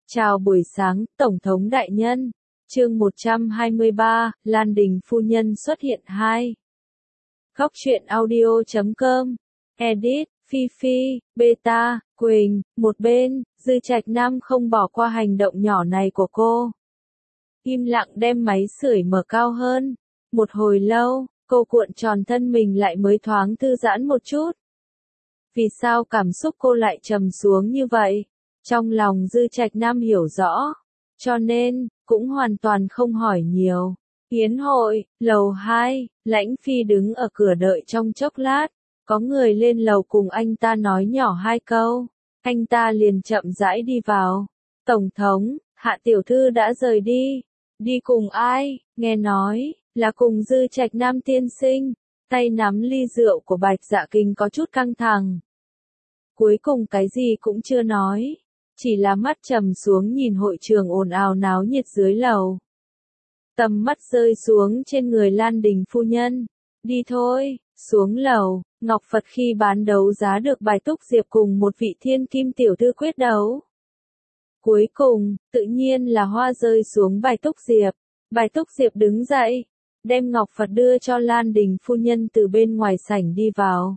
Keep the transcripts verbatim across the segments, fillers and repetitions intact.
Chào buổi sáng, Tổng thống đại nhân. Chương một trăm hai mươi ba, Lan Đình phu nhân xuất hiện hai. Góc truyện audio chấm com. Edit, Phi Phi, Beta, Quỳnh, một bên, Dư Trạch Nam không bỏ qua hành động nhỏ này của cô. Im lặng đem máy sưởi mở cao hơn. Một hồi lâu, cô cuộn tròn thân mình lại mới thoáng thư giãn một chút. Vì sao cảm xúc cô lại trầm xuống như vậy? Trong lòng Dư Trạch Nam hiểu rõ, cho nên, cũng hoàn toàn không hỏi nhiều. Yến hội, lầu hai, Lãnh Phi đứng ở cửa đợi trong chốc lát, có người lên lầu cùng anh ta nói nhỏ hai câu, anh ta liền chậm rãi đi vào. Tổng thống, Hạ tiểu thư đã rời đi, đi cùng ai? Nghe nói, là cùng Dư Trạch Nam tiên sinh. Tay nắm ly rượu của Bạch Dạ Kinh có chút căng thẳng. Cuối cùng cái gì cũng chưa nói. Chỉ là mắt trầm xuống nhìn hội trường ồn ào náo nhiệt dưới lầu. Tầm mắt rơi xuống trên người Lan Đình phu nhân. Đi thôi, xuống lầu, Ngọc Phật khi bán đấu giá được Bài Túc Diệp cùng một vị thiên kim tiểu thư quyết đấu. Cuối cùng, tự nhiên là hoa rơi xuống Bài Túc Diệp. Bài Túc Diệp đứng dậy, đem Ngọc Phật đưa cho Lan Đình phu nhân từ bên ngoài sảnh đi vào.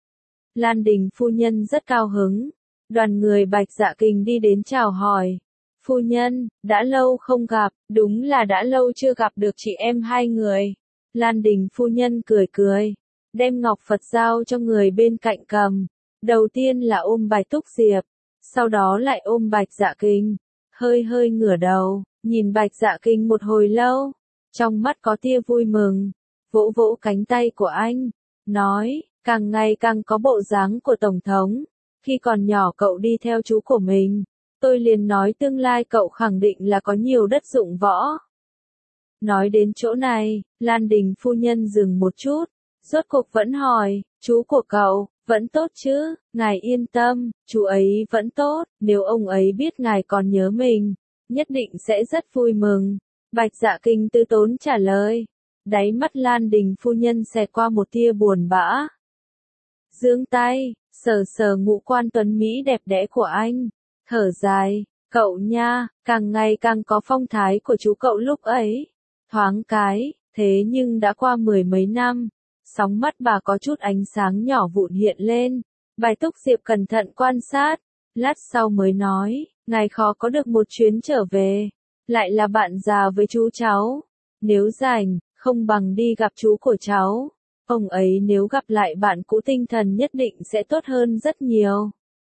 Lan Đình phu nhân rất cao hứng. Đoàn người Bạch Dạ Kinh đi đến chào hỏi. Phu nhân, đã lâu không gặp, đúng là đã lâu chưa gặp được chị em hai người. Lan Đình phu nhân cười cười, đem Ngọc Phật giao cho người bên cạnh cầm. Đầu tiên là ôm Bạch Túc Diệp, sau đó lại ôm Bạch Dạ Kinh. Hơi hơi ngửa đầu, nhìn Bạch Dạ Kinh một hồi lâu, trong mắt có tia vui mừng, vỗ vỗ cánh tay của anh, nói, càng ngày càng có bộ dáng của Tổng thống. Khi còn nhỏ cậu đi theo chú của mình, tôi liền nói tương lai cậu khẳng định là có nhiều đất dụng võ. Nói đến chỗ này, Lan Đình phu nhân dừng một chút, rốt cuộc vẫn hỏi, chú của cậu, vẫn tốt chứ? Ngài yên tâm, chú ấy vẫn tốt, nếu ông ấy biết ngài còn nhớ mình, nhất định sẽ rất vui mừng. Bạch Dạ Kinh tư tốn trả lời, đáy mắt Lan Đình phu nhân xẹt qua một tia buồn bã. Giương tay, sờ sờ ngũ quan tuấn Mỹ đẹp đẽ của anh, thở dài, cậu nha, càng ngày càng có phong thái của chú cậu lúc ấy. Thoáng cái, thế nhưng đã qua mười mấy năm, sóng mắt bà có chút ánh sáng nhỏ vụn hiện lên. Bài Túc Diệp cẩn thận quan sát, lát sau mới nói, ngài khó có được một chuyến trở về, lại là bạn già với chú cháu. Nếu rảnh, không bằng đi gặp chú của cháu. Ông ấy nếu gặp lại bạn cũ tinh thần nhất định sẽ tốt hơn rất nhiều.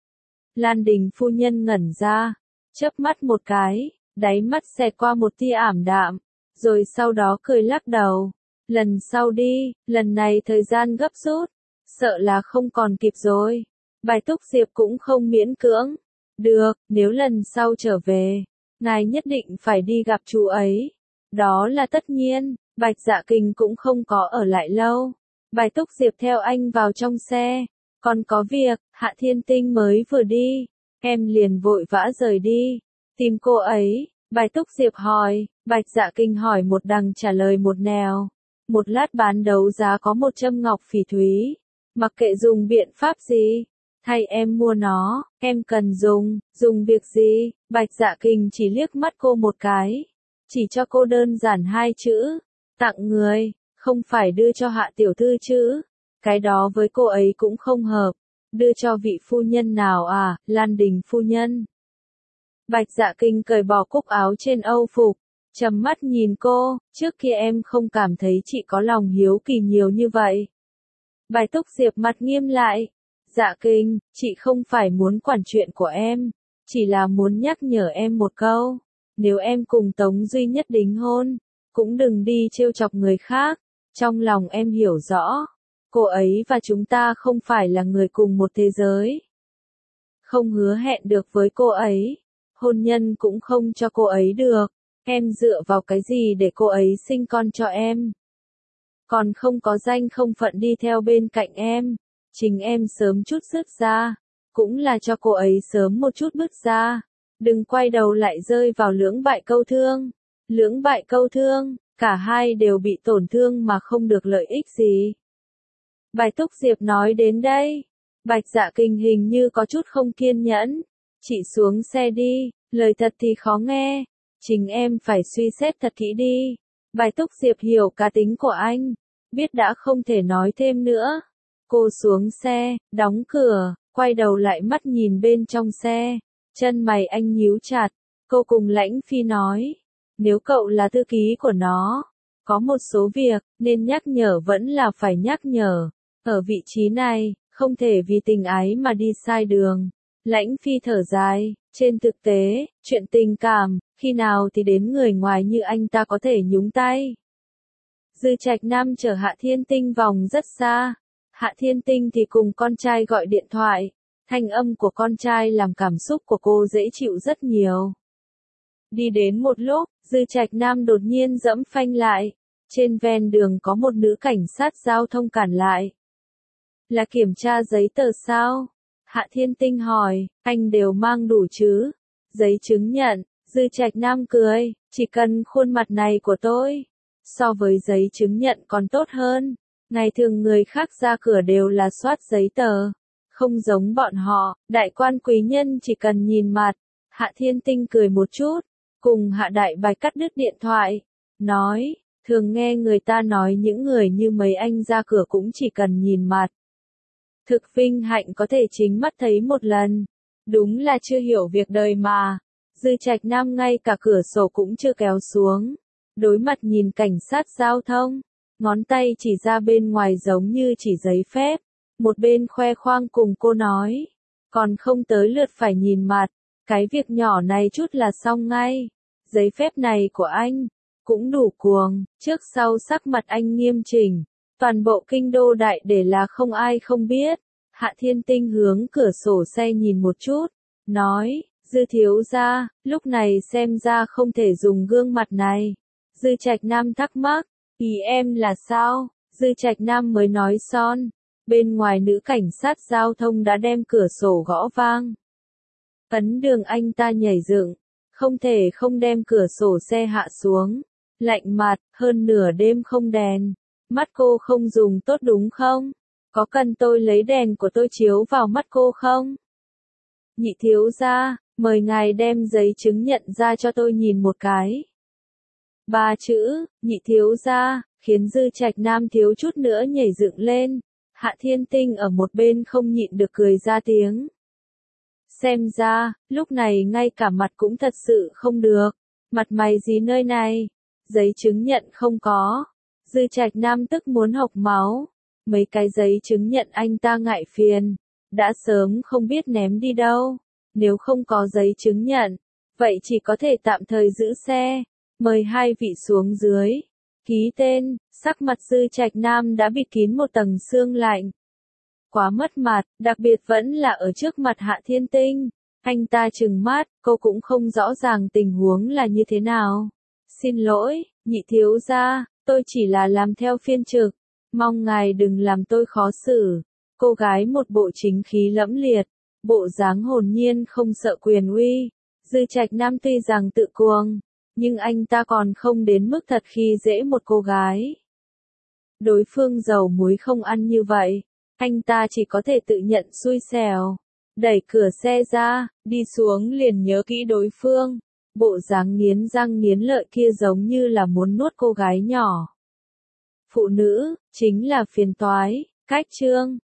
Lan Đình phu nhân ngẩn ra, chớp mắt một cái, đáy mắt xẹt qua một tia ảm đạm, rồi sau đó cười lắc đầu. Lần sau đi, lần này thời gian gấp rút, sợ là không còn kịp rồi. Bài Túc Diệp cũng không miễn cưỡng. Được, nếu lần sau trở về, ngài nhất định phải đi gặp chú ấy. Đó là tất nhiên. Bạch Dạ Kinh cũng không có ở lại lâu. Bài Túc Diệp theo anh vào trong xe, còn có việc, Hạ Thiên Tinh mới vừa đi, em liền vội vã rời đi, tìm cô ấy. Bài Túc Diệp hỏi, Bạch Dạ Kinh hỏi một đằng trả lời một nẻo. Một lát bán đấu giá có một châm ngọc phỉ thúy, mặc kệ dùng biện pháp gì, thay em mua nó, em cần dùng, dùng việc gì? Bạch Dạ Kinh chỉ liếc mắt cô một cái, chỉ cho cô đơn giản hai chữ, tặng người. Không phải đưa cho Hạ tiểu thư chứ, cái đó với cô ấy cũng không hợp. Đưa cho vị phu nhân nào à? Lan Đình phu nhân. Bạch Dạ Kinh cởi bỏ cúc áo trên âu phục, trầm mắt nhìn cô, trước kia em không cảm thấy chị có lòng hiếu kỳ nhiều như vậy. Bài Túc Diệp mặt nghiêm lại, Dạ Kinh, chị không phải muốn quản chuyện của em, chỉ là muốn nhắc nhở em một câu, nếu em cùng Tống Duy Nhất đính hôn, cũng đừng đi trêu chọc người khác. Trong lòng em hiểu rõ, cô ấy và chúng ta không phải là người cùng một thế giới. Không hứa hẹn được với cô ấy, hôn nhân cũng không cho cô ấy được, em dựa vào cái gì để cô ấy sinh con cho em? Còn không có danh không phận đi theo bên cạnh em, chính em sớm chút dứt ra, cũng là cho cô ấy sớm một chút bước ra, đừng quay đầu lại rơi vào lưỡng bại câu thương. Lưỡng bại câu thương. Cả hai đều bị tổn thương mà không được lợi ích gì. Bài Túc Diệp nói đến đây, Bạch Dạ Kinh hình như có chút không kiên nhẫn. Chị xuống xe đi, Lời thật thì khó nghe. Chính em phải suy xét thật kỹ đi. Bài Túc Diệp hiểu cá tính của anh. Biết đã không thể nói thêm nữa. Cô xuống xe, đóng cửa, quay đầu lại mắt nhìn bên trong xe. Chân mày anh nhíu chặt. Cô cùng Lãnh Phi nói. Nếu cậu là thư ký của nó, có một số việc, nên nhắc nhở vẫn là phải nhắc nhở. Ở vị trí này, không thể vì tình ái mà đi sai đường. Lãnh Phi thở dài, trên thực tế, chuyện tình cảm, khi nào thì đến người ngoài như anh ta có thể nhúng tay. Dư Trạch Nam chở Hạ Thiên Tinh vòng rất xa. Hạ Thiên Tinh thì cùng con trai gọi điện thoại. Thanh âm của con trai làm cảm xúc của cô dễ chịu rất nhiều. Đi đến một lúc, Dư Trạch Nam đột nhiên giẫm phanh lại. Trên ven đường có một nữ cảnh sát giao thông cản lại. Là kiểm tra giấy tờ sao? Hạ Thiên Tinh hỏi, anh đều mang đủ chứ? Giấy chứng nhận, Dư Trạch Nam cười, chỉ cần khuôn mặt này của tôi. So với giấy chứng nhận còn tốt hơn. Ngày thường người khác ra cửa đều là soát giấy tờ. Không giống bọn họ, đại quan quý nhân chỉ cần nhìn mặt. Hạ Thiên Tinh cười một chút, cùng Hạ Đại Bạch cắt đứt điện thoại. Nói, thường nghe người ta nói những người như mấy anh ra cửa cũng chỉ cần nhìn mặt. Thực vinh hạnh có thể chính mắt thấy một lần. Đúng là chưa hiểu việc đời mà. Dư Trạch Nam ngay cả cửa sổ cũng chưa kéo xuống. Đối mặt nhìn cảnh sát giao thông. Ngón tay chỉ ra bên ngoài giống như chỉ giấy phép. Một bên khoe khoang cùng cô nói. Còn không tới lượt phải nhìn mặt. Cái việc nhỏ này chút là xong ngay. Giấy phép này của anh. Cũng đủ cuồng. Trước sau sắc mặt anh nghiêm chỉnh. Toàn bộ kinh đô đại để là không ai không biết. Hạ Thiên Tinh hướng cửa sổ xe nhìn một chút. Nói, Dư thiếu gia, lúc này xem ra không thể dùng gương mặt này. Dư Trạch Nam thắc mắc, ý em là sao? Dư Trạch Nam mới nói son. Bên ngoài nữ cảnh sát giao thông đã đem cửa sổ gõ vang. Ấn đường anh ta nhảy dựng, không thể không đem cửa sổ xe hạ xuống. Lạnh mặt, hơn nửa đêm không đèn. Mắt cô không dùng tốt đúng không? Có cần tôi lấy đèn của tôi chiếu vào mắt cô không? Nhị thiếu gia, mời ngài đem giấy chứng nhận ra cho tôi nhìn một cái. Ba chữ, nhị thiếu gia, khiến Dư Trạch Nam thiếu chút nữa nhảy dựng lên. Hạ Thiên Tinh ở một bên không nhịn được cười ra tiếng. Xem ra, lúc này ngay cả mặt cũng thật sự không được. Mặt mày gì nơi này? Giấy chứng nhận không có. Dư Trạch Nam tức muốn hộc máu. Mấy cái giấy chứng nhận anh ta ngại phiền. Đã sớm không biết ném đi đâu. Nếu không có giấy chứng nhận, vậy chỉ có thể tạm thời giữ xe. Mời hai vị xuống dưới. Ký tên, sắc mặt Dư Trạch Nam đã bịt kín một tầng sương lạnh. Quá mất mặt, đặc biệt vẫn là ở trước mặt Hạ Thiên Tinh. Anh ta trừng mắt, cô cũng không rõ ràng tình huống là như thế nào. Xin lỗi, nhị thiếu gia, tôi chỉ là làm theo phiên trực. Mong ngài đừng làm tôi khó xử. Cô gái một bộ chính khí lẫm liệt, bộ dáng hồn nhiên không sợ quyền uy. Dư Trạch Nam tuy rằng tự cuồng, nhưng anh ta còn không đến mức thật khi dễ một cô gái. Đối phương dầu muối không ăn như vậy, anh ta chỉ có thể tự nhận xui xẻo. Đẩy cửa xe ra, đi xuống liền nhớ kỹ đối phương. Bộ dáng nghiến răng nghiến lợi kia giống như là muốn nuốt cô gái nhỏ. Phụ nữ, chính là phiền toái, cách chương.